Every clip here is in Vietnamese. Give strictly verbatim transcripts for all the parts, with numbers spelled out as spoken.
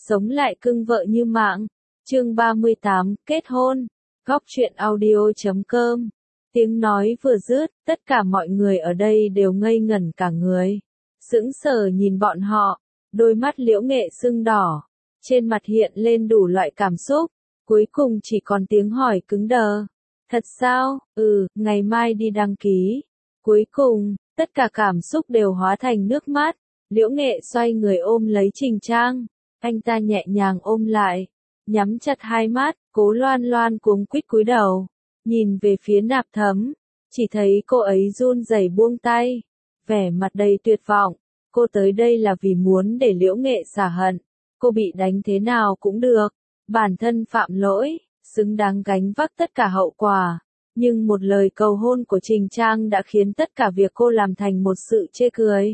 sống lại cưng vợ như mạng. Chương ba mươi tám, kết hôn. Góc truyện audio chấm com. Tiếng nói vừa dứt, tất cả mọi người ở đây đều ngây ngẩn cả người. Sững sờ nhìn bọn họ, đôi mắt Liễu Nghệ sưng đỏ, trên mặt hiện lên đủ loại cảm xúc, cuối cùng chỉ còn tiếng hỏi cứng đờ. Thật sao? Ừ, ngày mai đi đăng ký. Cuối cùng, tất cả cảm xúc đều hóa thành nước mắt. Liễu Nghệ xoay người ôm lấy Trình Trang, anh ta nhẹ nhàng ôm lại, nhắm chặt hai mắt, Cố Loan Loan cuống quýt cúi đầu, nhìn về phía Nạp Thấm, chỉ thấy cô ấy run rẩy buông tay, vẻ mặt đầy tuyệt vọng. Cô tới đây là vì muốn để Liễu Nghệ xả hận, cô bị đánh thế nào cũng được, bản thân phạm lỗi, xứng đáng gánh vác tất cả hậu quả. Nhưng một lời cầu hôn của Trình Trang đã khiến tất cả việc cô làm thành một sự chê cười.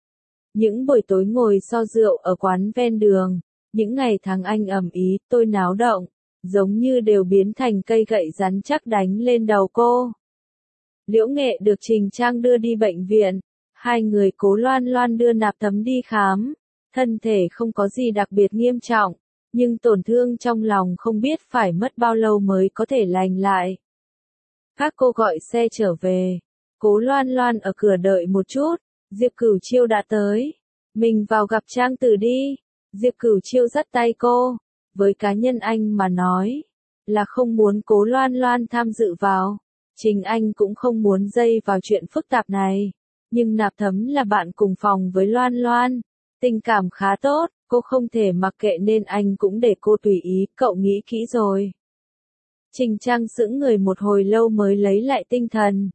Những buổi tối ngồi so rượu ở quán ven đường, những ngày tháng anh ầm ĩ, tôi náo động, giống như đều biến thành cây gậy rắn chắc đánh lên đầu cô. Liễu Nghệ được Trình Trang đưa đi bệnh viện, hai người Cố Loan Loan đưa Nạp Thấm đi khám, thân thể không có gì đặc biệt nghiêm trọng, nhưng tổn thương trong lòng không biết phải mất bao lâu mới có thể lành lại. Các cô gọi xe trở về, Cố Loan Loan ở cửa đợi một chút, Diệp Cửu Chiêu đã tới. Mình vào gặp Trang Tử đi. Diệp Cửu Chiêu dắt tay cô. Với cá nhân anh mà nói, là không muốn Cố Loan Loan tham dự vào. Chính anh cũng không muốn dây vào chuyện phức tạp này. Nhưng Nạp Thấm là bạn cùng phòng với Loan Loan. Tình cảm khá tốt, cô không thể mặc kệ nên anh cũng để cô tùy ý, cậu nghĩ kỹ rồi. Trình Trang sững người một hồi lâu mới lấy lại tinh thần.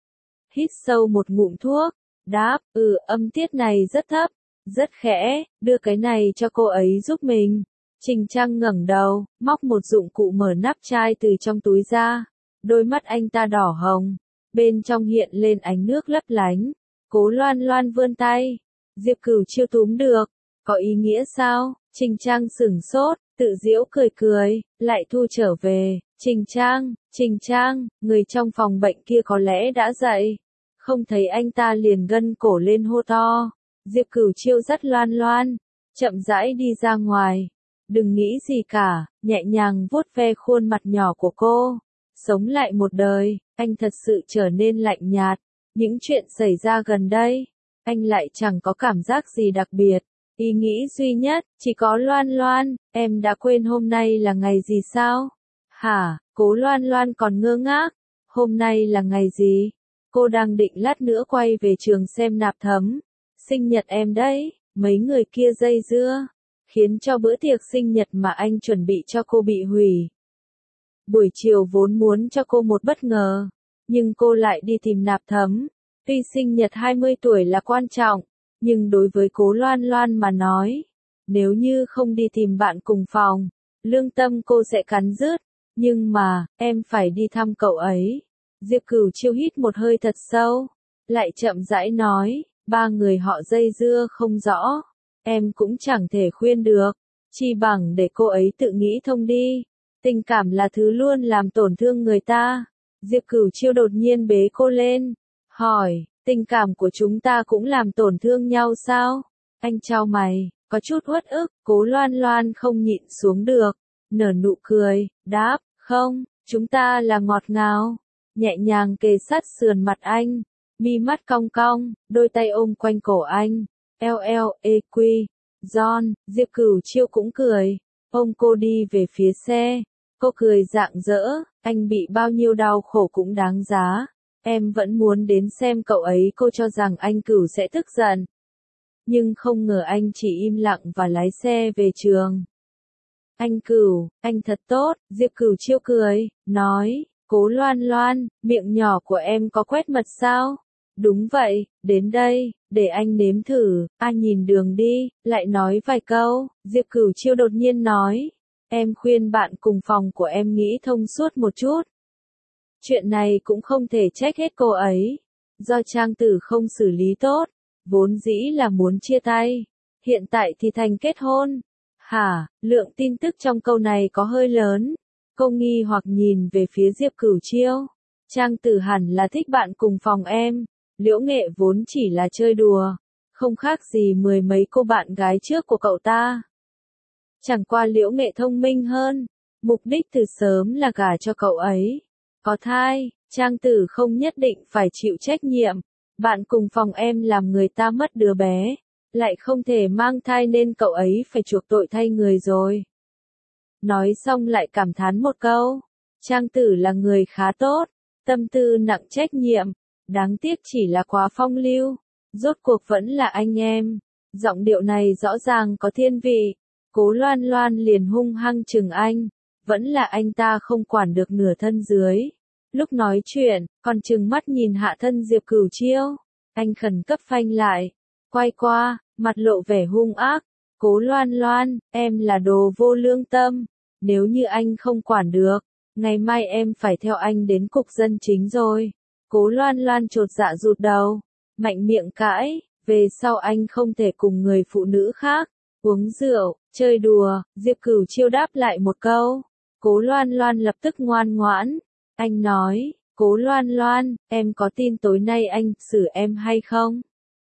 Hít sâu một ngụm thuốc, đáp, ừ, âm tiết này rất thấp, rất khẽ, đưa cái này cho cô ấy giúp mình. Trình Trang ngẩng đầu, móc một dụng cụ mở nắp chai từ trong túi ra, đôi mắt anh ta đỏ hồng, bên trong hiện lên ánh nước lấp lánh. Cố Loan Loan vươn tay, Diệp Cửu Chiêu túm được, có ý nghĩa sao? Trình Trang sửng sốt, tự giễu cười cười, lại thu trở về. Trình Trang, Trình Trang, người trong phòng bệnh kia có lẽ đã dậy. Không thấy anh ta liền gân cổ lên hô to. Diệp Cửu Chiêu dắt Loan Loan, chậm rãi đi ra ngoài. Đừng nghĩ gì cả, nhẹ nhàng vuốt ve khuôn mặt nhỏ của cô. Sống lại một đời, anh thật sự trở nên lạnh nhạt. Những chuyện xảy ra gần đây, anh lại chẳng có cảm giác gì đặc biệt. Ý nghĩ duy nhất, chỉ có Loan Loan, em đã quên hôm nay là ngày gì sao? Hả, Cố Loan Loan còn ngơ ngác. Hôm nay là ngày gì? Cô đang định lát nữa quay về trường xem Nạp Thấm. Sinh nhật em đấy, mấy người kia dây dưa, khiến cho bữa tiệc sinh nhật mà anh chuẩn bị cho cô bị hủy. Buổi chiều vốn muốn cho cô một bất ngờ, nhưng cô lại đi tìm Nạp Thấm. Tuy sinh nhật hai mươi tuổi là quan trọng, nhưng đối với Cố Loan Loan mà nói, nếu như không đi tìm bạn cùng phòng, lương tâm cô sẽ cắn rứt. Nhưng mà, em phải đi thăm cậu ấy. Diệp Cửu Chiêu hít một hơi thật sâu, lại chậm rãi nói, ba người họ dây dưa không rõ, em cũng chẳng thể khuyên được, chi bằng để cô ấy tự nghĩ thông đi. Tình cảm là thứ luôn làm tổn thương người ta. Diệp Cửu Chiêu đột nhiên bế cô lên, hỏi, tình cảm của chúng ta cũng làm tổn thương nhau sao? Anh chau mày, có chút uất ức. Cố Loan Loan không nhịn xuống được, nở nụ cười, đáp, không, chúng ta là ngọt ngào. Nhẹ nhàng kề sát sườn mặt anh, mi mắt cong cong, đôi tay ôm quanh cổ anh. Eo eo, ê quy, John. Diệp Cửu Chiêu cũng cười, ôm cô đi về phía xe. Cô cười rạng rỡ, anh bị bao nhiêu đau khổ cũng đáng giá. Em vẫn muốn đến xem cậu ấy. Cô cho rằng anh Cửu sẽ tức giận, nhưng không ngờ anh chỉ im lặng và lái xe về trường. Anh Cửu, anh thật tốt. Diệp Cửu Chiêu cười, nói, Cố Loan Loan, miệng nhỏ của em có quét mật sao? Đúng vậy, đến đây, để anh nếm thử. Ai nhìn đường đi, lại nói vài câu. Diệp Cửu Chiêu đột nhiên nói, em khuyên bạn cùng phòng của em nghĩ thông suốt một chút. Chuyện này cũng không thể trách hết cô ấy, do Trang Tử không xử lý tốt, vốn dĩ là muốn chia tay, hiện tại thì thành kết hôn. Hả, lượng tin tức trong câu này có hơi lớn. Cô nghi hoặc nhìn về phía Diệp Cửu Chiêu. Trang Tử hẳn là thích bạn cùng phòng em. Liễu Nghệ vốn chỉ là chơi đùa, không khác gì mười mấy cô bạn gái trước của cậu ta. Chẳng qua Liễu Nghệ thông minh hơn, mục đích từ sớm là gả cho cậu ấy. Có thai, Trang Tử không nhất định phải chịu trách nhiệm, bạn cùng phòng em làm người ta mất đứa bé, lại không thể mang thai nên cậu ấy phải chuộc tội thay người rồi. Nói xong lại cảm thán một câu, Trang Tử là người khá tốt, tâm tư nặng trách nhiệm, đáng tiếc chỉ là quá phong lưu, rốt cuộc vẫn là anh em. Giọng điệu này rõ ràng có thiên vị, Cố Loan Loan liền hung hăng chừng anh, vẫn là anh ta không quản được nửa thân dưới. Lúc nói chuyện, còn chừng mắt nhìn hạ thân Diệp Cửu Chiêu, anh khẩn cấp phanh lại, quay qua, mặt lộ vẻ hung ác, Cố Loan Loan, em là đồ vô lương tâm, nếu như anh không quản được, ngày mai em phải theo anh đến cục dân chính rồi. Cố Loan Loan chột dạ rụt đầu, mạnh miệng cãi, về sau anh không thể cùng người phụ nữ khác, uống rượu, chơi đùa, Diệp Cửu Chiêu đáp lại một câu, Cố Loan Loan lập tức ngoan ngoãn, anh nói, Cố Loan Loan, em có tin tối nay anh xử em hay không?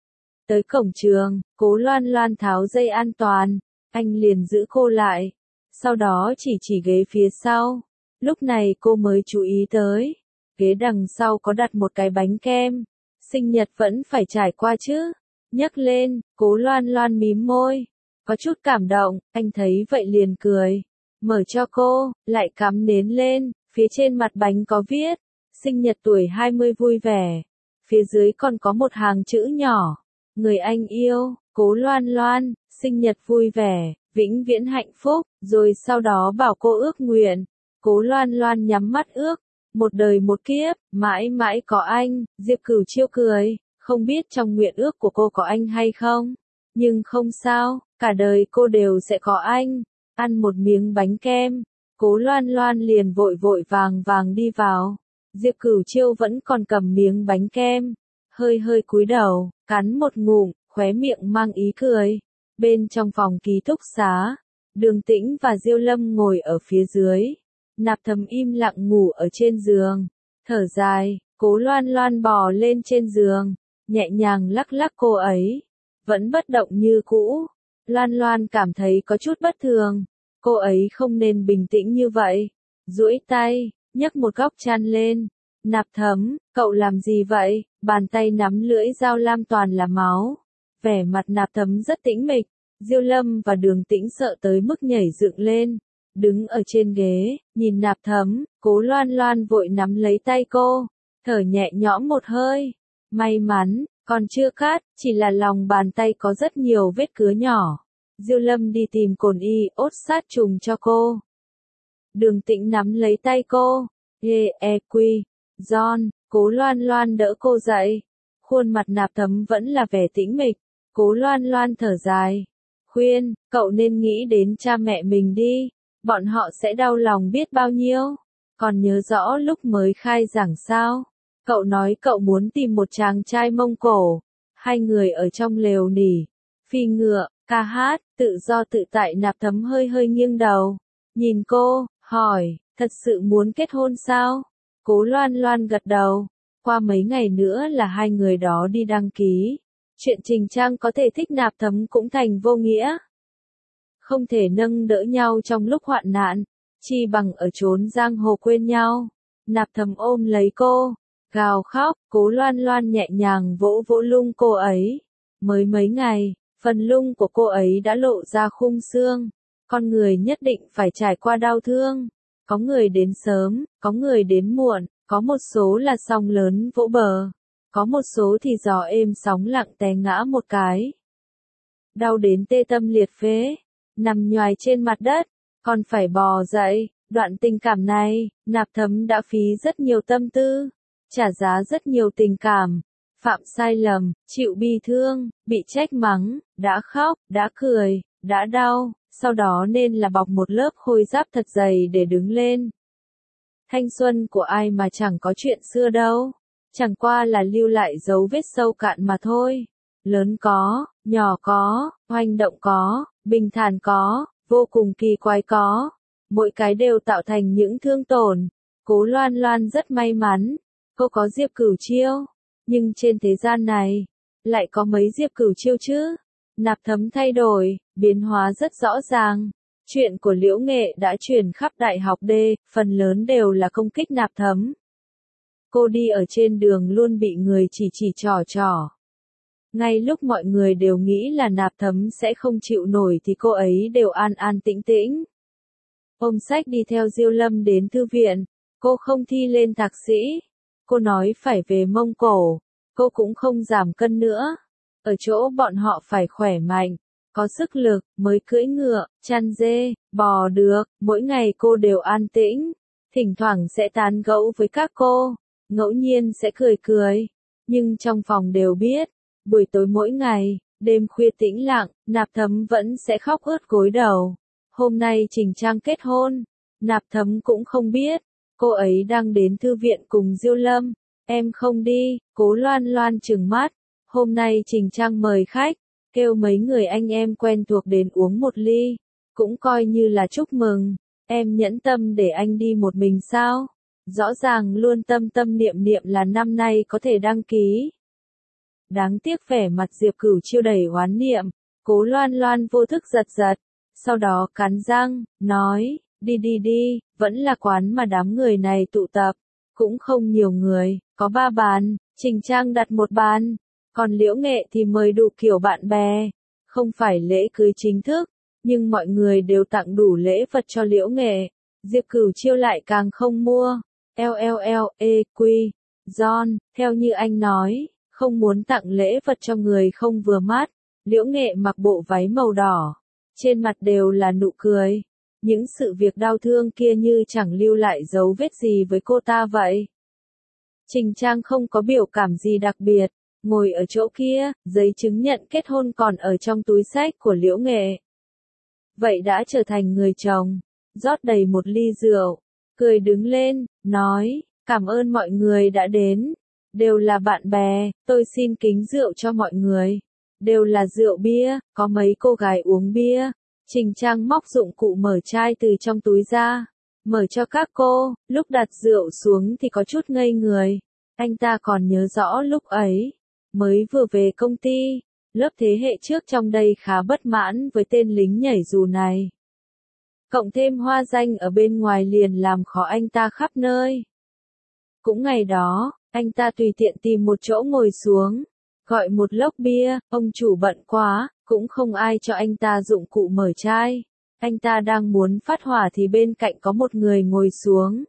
Tới cổng trường, Cố Loan Loan tháo dây an toàn, anh liền giữ cô lại, sau đó chỉ chỉ ghế phía sau, lúc này cô mới chú ý tới, ghế đằng sau có đặt một cái bánh kem, sinh nhật vẫn phải trải qua chứ, nhấc lên, Cố Loan Loan mím môi, có chút cảm động, anh thấy vậy liền cười, mở cho cô, lại cắm nến lên, phía trên mặt bánh có viết, sinh nhật tuổi hai mươi vui vẻ, phía dưới còn có một hàng chữ nhỏ, người anh yêu, Cố Loan Loan, sinh nhật vui vẻ, vĩnh viễn hạnh phúc, rồi sau đó bảo cô ước nguyện, Cố Loan Loan nhắm mắt ước, một đời một kiếp, mãi mãi có anh, Diệp Cửu Chiêu cười, không biết trong nguyện ước của cô có anh hay không, nhưng không sao, cả đời cô đều sẽ có anh, ăn một miếng bánh kem, Cố Loan Loan liền vội vội vàng vàng đi vào, Diệp Cửu Chiêu vẫn còn cầm miếng bánh kem, hơi hơi cúi đầu, cắn một ngụm, khóe miệng mang ý cười, bên trong phòng ký túc xá, Đường Tĩnh và Diêu Lâm ngồi ở phía dưới. Nạp Thấm im lặng ngủ ở trên giường, thở dài, Cố Loan Loan bò lên trên giường, nhẹ nhàng lắc lắc cô ấy, vẫn bất động như cũ. Loan Loan cảm thấy có chút bất thường, cô ấy không nên bình tĩnh như vậy. Duỗi tay, nhấc một góc chăn lên. Nạp Thấm, cậu làm gì vậy? Bàn tay nắm lưỡi dao lam toàn là máu. Vẻ mặt Nạp Thấm rất tĩnh mịch, Diêu Lâm và Đường Tĩnh sợ tới mức nhảy dựng lên. Đứng ở trên ghế, nhìn Nạp Thấm, Cố Loan Loan vội nắm lấy tay cô, thở nhẹ nhõm một hơi. May mắn, còn chưa cắt, chỉ là lòng bàn tay có rất nhiều vết cứa nhỏ. Diêu Lâm đi tìm cồn y ốt sát trùng cho cô. Đường Tĩnh nắm lấy tay cô. Ê, e quy, John, Cố Loan Loan đỡ cô dậy. Khuôn mặt Nạp Thấm vẫn là vẻ tĩnh mịch. Cố Loan Loan thở dài. Khuyên, cậu nên nghĩ đến cha mẹ mình đi. Bọn họ sẽ đau lòng biết bao nhiêu. Còn nhớ rõ lúc mới khai giảng sao? Cậu nói cậu muốn tìm một chàng trai Mông Cổ. Hai người ở trong lều nỉ, phi ngựa, ca hát, tự do tự tại. Nạp Thấm hơi hơi nghiêng đầu. Nhìn cô, hỏi, thật sự muốn kết hôn sao? Cố Loan Loan gật đầu. Qua mấy ngày nữa là hai người đó đi đăng ký. Chuyện Trình Trang có thể thích Nạp Thấm cũng thành vô nghĩa. Không thể nâng đỡ nhau trong lúc hoạn nạn, chi bằng ở chốn giang hồ quên nhau. Nạp Thấm ôm lấy cô, gào khóc, Cố Loan Loan nhẹ nhàng vỗ vỗ lung cô ấy. Mới mấy ngày, phần lung của cô ấy đã lộ ra khung xương. Con người nhất định phải trải qua đau thương. Có người đến sớm, có người đến muộn, có một số là sóng lớn vỗ bờ, có một số thì gió êm sóng lặng té ngã một cái. Đau đến tê tâm liệt phế, nằm nhoài trên mặt đất, còn phải bò dậy. Đoạn tình cảm này, Nạp Thấm đã phí rất nhiều tâm tư, trả giá rất nhiều tình cảm, phạm sai lầm, chịu bi thương, bị trách mắng, đã khóc, đã cười, đã đau, sau đó nên là bọc một lớp khôi giáp thật dày để đứng lên. Thanh xuân của ai mà chẳng có chuyện xưa đâu, chẳng qua là lưu lại dấu vết sâu cạn mà thôi. Lớn có, nhỏ có, hoành động có, bình thản có, vô cùng kỳ quái có, mỗi cái đều tạo thành những thương tổn. Cố Loan Loan rất may mắn, cô có Diệp Cửu Chiêu, nhưng trên thế gian này, lại có mấy Diệp Cửu Chiêu chứ? Nạp Thấm thay đổi, biến hóa rất rõ ràng, Chuyện của Liễu Nghệ đã truyền khắp đại học D, phần lớn đều là công kích Nạp Thấm. Cô đi ở trên đường luôn bị người chỉ chỉ trò trò. Ngay lúc mọi người đều nghĩ là Nạp Thấm sẽ không chịu nổi thì cô ấy đều an an tĩnh tĩnh. Ôm sách đi theo Diêu Lâm đến thư viện, cô không thi lên thạc sĩ. Cô nói phải về Mông Cổ, cô cũng không giảm cân nữa. Ở chỗ bọn họ phải khỏe mạnh, có sức lực, mới cưỡi ngựa, chăn dê, bò được, mỗi ngày cô đều an tĩnh. Thỉnh thoảng sẽ tán gẫu với các cô, ngẫu nhiên sẽ cười cười. Nhưng trong phòng đều biết, buổi tối mỗi ngày, đêm khuya tĩnh lặng, Nạp Thấm vẫn sẽ khóc ướt gối đầu. Hôm nay Trình Trang kết hôn, Nạp Thấm cũng không biết, cô ấy đang đến thư viện cùng Diêu Lâm. Em không đi, Cố Loan Loan trừng mắt. Hôm nay Trình Trang mời khách, kêu mấy người anh em quen thuộc đến uống một ly, cũng coi như là chúc mừng. Em nhẫn tâm để anh đi một mình sao? Rõ ràng luôn tâm tâm niệm niệm là năm nay có thể đăng ký. Đáng tiếc vẻ mặt Diệp Cửu Chiêu đầy oán niệm, Cố Loan Loan vô thức giật giật, sau đó cắn răng, nói, đi đi đi, vẫn là quán mà đám người này tụ tập, cũng không nhiều người, có ba bàn, Trình Trang đặt một bàn, còn Liễu Nghệ thì mời đủ kiểu bạn bè, không phải lễ cưới chính thức, nhưng mọi người đều tặng đủ lễ vật cho Liễu Nghệ, Diệp Cửu Chiêu lại càng không mua, LLL, E, Q, John, theo như anh nói, không muốn tặng lễ vật cho người không vừa mắt, Liễu Nghệ mặc bộ váy màu đỏ, trên mặt đều là nụ cười, những sự việc đau thương kia như chẳng lưu lại dấu vết gì với cô ta vậy. Trình Trang không có biểu cảm gì đặc biệt, ngồi ở chỗ kia, giấy chứng nhận kết hôn còn ở trong túi xách của Liễu Nghệ. Vậy đã trở thành người chồng, rót đầy một ly rượu, cười đứng lên, nói, cảm ơn mọi người đã đến, đều là bạn bè, tôi xin kính rượu cho mọi người, đều là rượu bia, có mấy cô gái uống bia. Trình Trang móc dụng cụ mở chai từ trong túi ra, mở cho các cô, lúc đặt rượu xuống thì có chút ngây người, anh ta còn nhớ rõ lúc ấy, mới vừa về công ty, lớp thế hệ trước trong đây khá bất mãn với tên lính nhảy dù này. Cộng thêm hoa danh ở bên ngoài liền làm khó anh ta khắp nơi. Cũng ngày đó, anh ta tùy tiện tìm một chỗ ngồi xuống, gọi một lốc bia, ông chủ bận quá, cũng không ai cho anh ta dụng cụ mở chai. Anh ta đang muốn phát hỏa thì bên cạnh có một người ngồi xuống.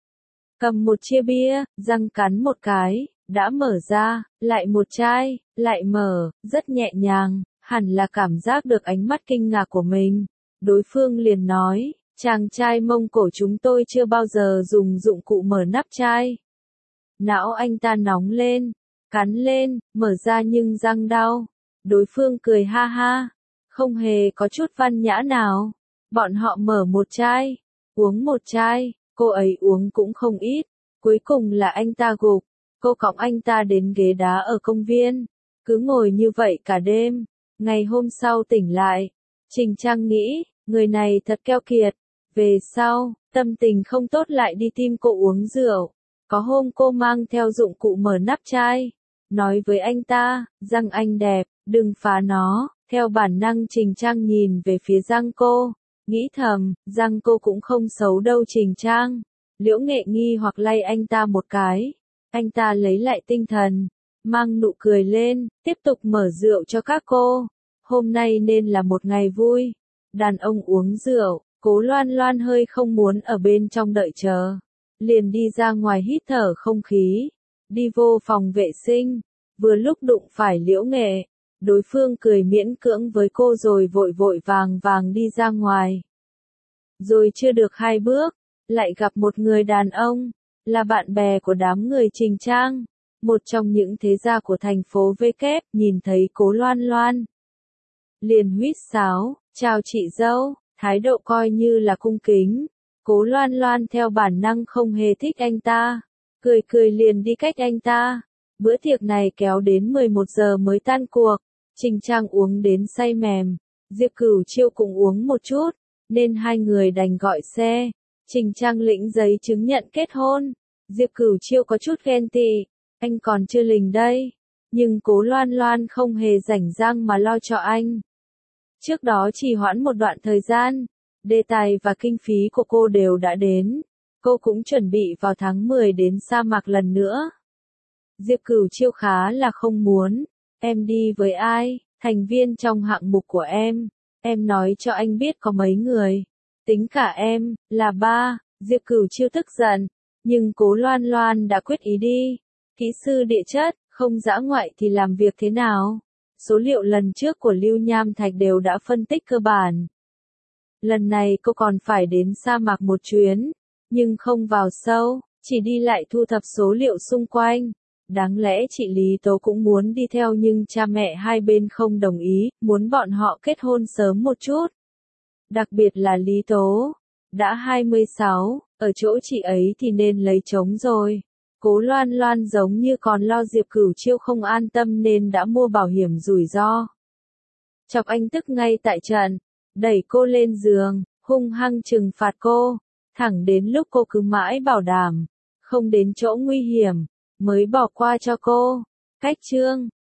Cầm một chia bia, răng cắn một cái, đã mở ra, lại một chai, lại mở, rất nhẹ nhàng, hẳn là cảm giác được ánh mắt kinh ngạc của mình. Đối phương liền nói, chàng trai Mông Cổ chúng tôi chưa bao giờ dùng dụng cụ mở nắp chai. Não anh ta nóng lên, cắn lên, mở ra nhưng răng đau. Đối phương cười ha ha, không hề có chút văn nhã nào. Bọn họ mở một chai, uống một chai, cô ấy uống cũng không ít. Cuối cùng là anh ta gục, cô cõng anh ta đến ghế đá ở công viên. Cứ ngồi như vậy cả đêm, ngày hôm sau tỉnh lại. Trình Trang nghĩ, người này thật keo kiệt. Về sau, tâm tình không tốt lại đi tìm cô uống rượu. Có hôm cô mang theo dụng cụ mở nắp chai. Nói với anh ta, răng anh đẹp, đừng phá nó. Theo bản năng Trình Trang nhìn về phía răng cô. Nghĩ thầm, răng cô cũng không xấu đâu Trình Trang. Liễu Nghệ nghi hoặc lay anh ta một cái. Anh ta lấy lại tinh thần, mang nụ cười lên, tiếp tục mở rượu cho các cô. Hôm nay nên là một ngày vui. Đàn ông uống rượu, Cố Loan Loan hơi không muốn ở bên trong đợi chờ. Liền đi ra ngoài hít thở không khí. Đi vô phòng vệ sinh. Vừa lúc đụng phải Liễu Nghệ. Đối phương cười miễn cưỡng với cô rồi vội vội vàng vàng đi ra ngoài. Rồi chưa được hai bước, lại gặp một người đàn ông, là bạn bè của đám người Trình Trang, một trong những thế gia của thành phố V kép, nhìn thấy Cố Loan Loan. Liền huýt sáo, chào chị dâu, thái độ coi như là cung kính. Cố Loan Loan theo bản năng không hề thích anh ta, cười cười liền đi cách anh ta. Bữa tiệc này kéo đến mười một giờ mới tan cuộc, Trình Trang uống đến say mềm, Diệp Cửu Chiêu cũng uống một chút, nên hai người đành gọi xe. Trình Trang lĩnh giấy chứng nhận kết hôn. Diệp Cửu Chiêu có chút ghen tị, anh còn chưa lình đây. Nhưng Cố Loan Loan không hề rảnh rang mà lo cho anh. Trước đó trì hoãn một đoạn thời gian, Đề tài và kinh phí của cô đều đã đến. Cô cũng chuẩn bị vào tháng mười đến sa mạc lần nữa. Diệp Cửu Chiêu khá là không muốn. Em đi với ai? Thành viên trong hạng mục của em. Em nói cho anh biết có mấy người. Tính cả em, là ba. Diệp Cửu Chiêu tức giận. Nhưng Cố Loan Loan đã quyết ý đi. Kỹ sư địa chất, không dã ngoại thì làm việc thế nào? Số liệu lần trước của Lưu Nham Thạch đều đã phân tích cơ bản. Lần này cô còn phải đến sa mạc một chuyến, nhưng không vào sâu, chỉ đi lại thu thập số liệu xung quanh. Đáng lẽ chị Lý Tố cũng muốn đi theo nhưng cha mẹ hai bên không đồng ý, muốn bọn họ kết hôn sớm một chút. Đặc biệt là Lý Tố, đã hai mươi sáu, ở chỗ chị ấy thì nên lấy chồng rồi. Cố Loan Loan giống như còn lo Diệp Cửu Chiêu không an tâm nên đã mua bảo hiểm rủi ro. Chọc anh tức ngay tại trận, đẩy cô lên giường, hung hăng trừng phạt cô, thẳng đến lúc cô cứ mãi bảo đảm, không đến chỗ nguy hiểm, mới bỏ qua cho cô. Cách chương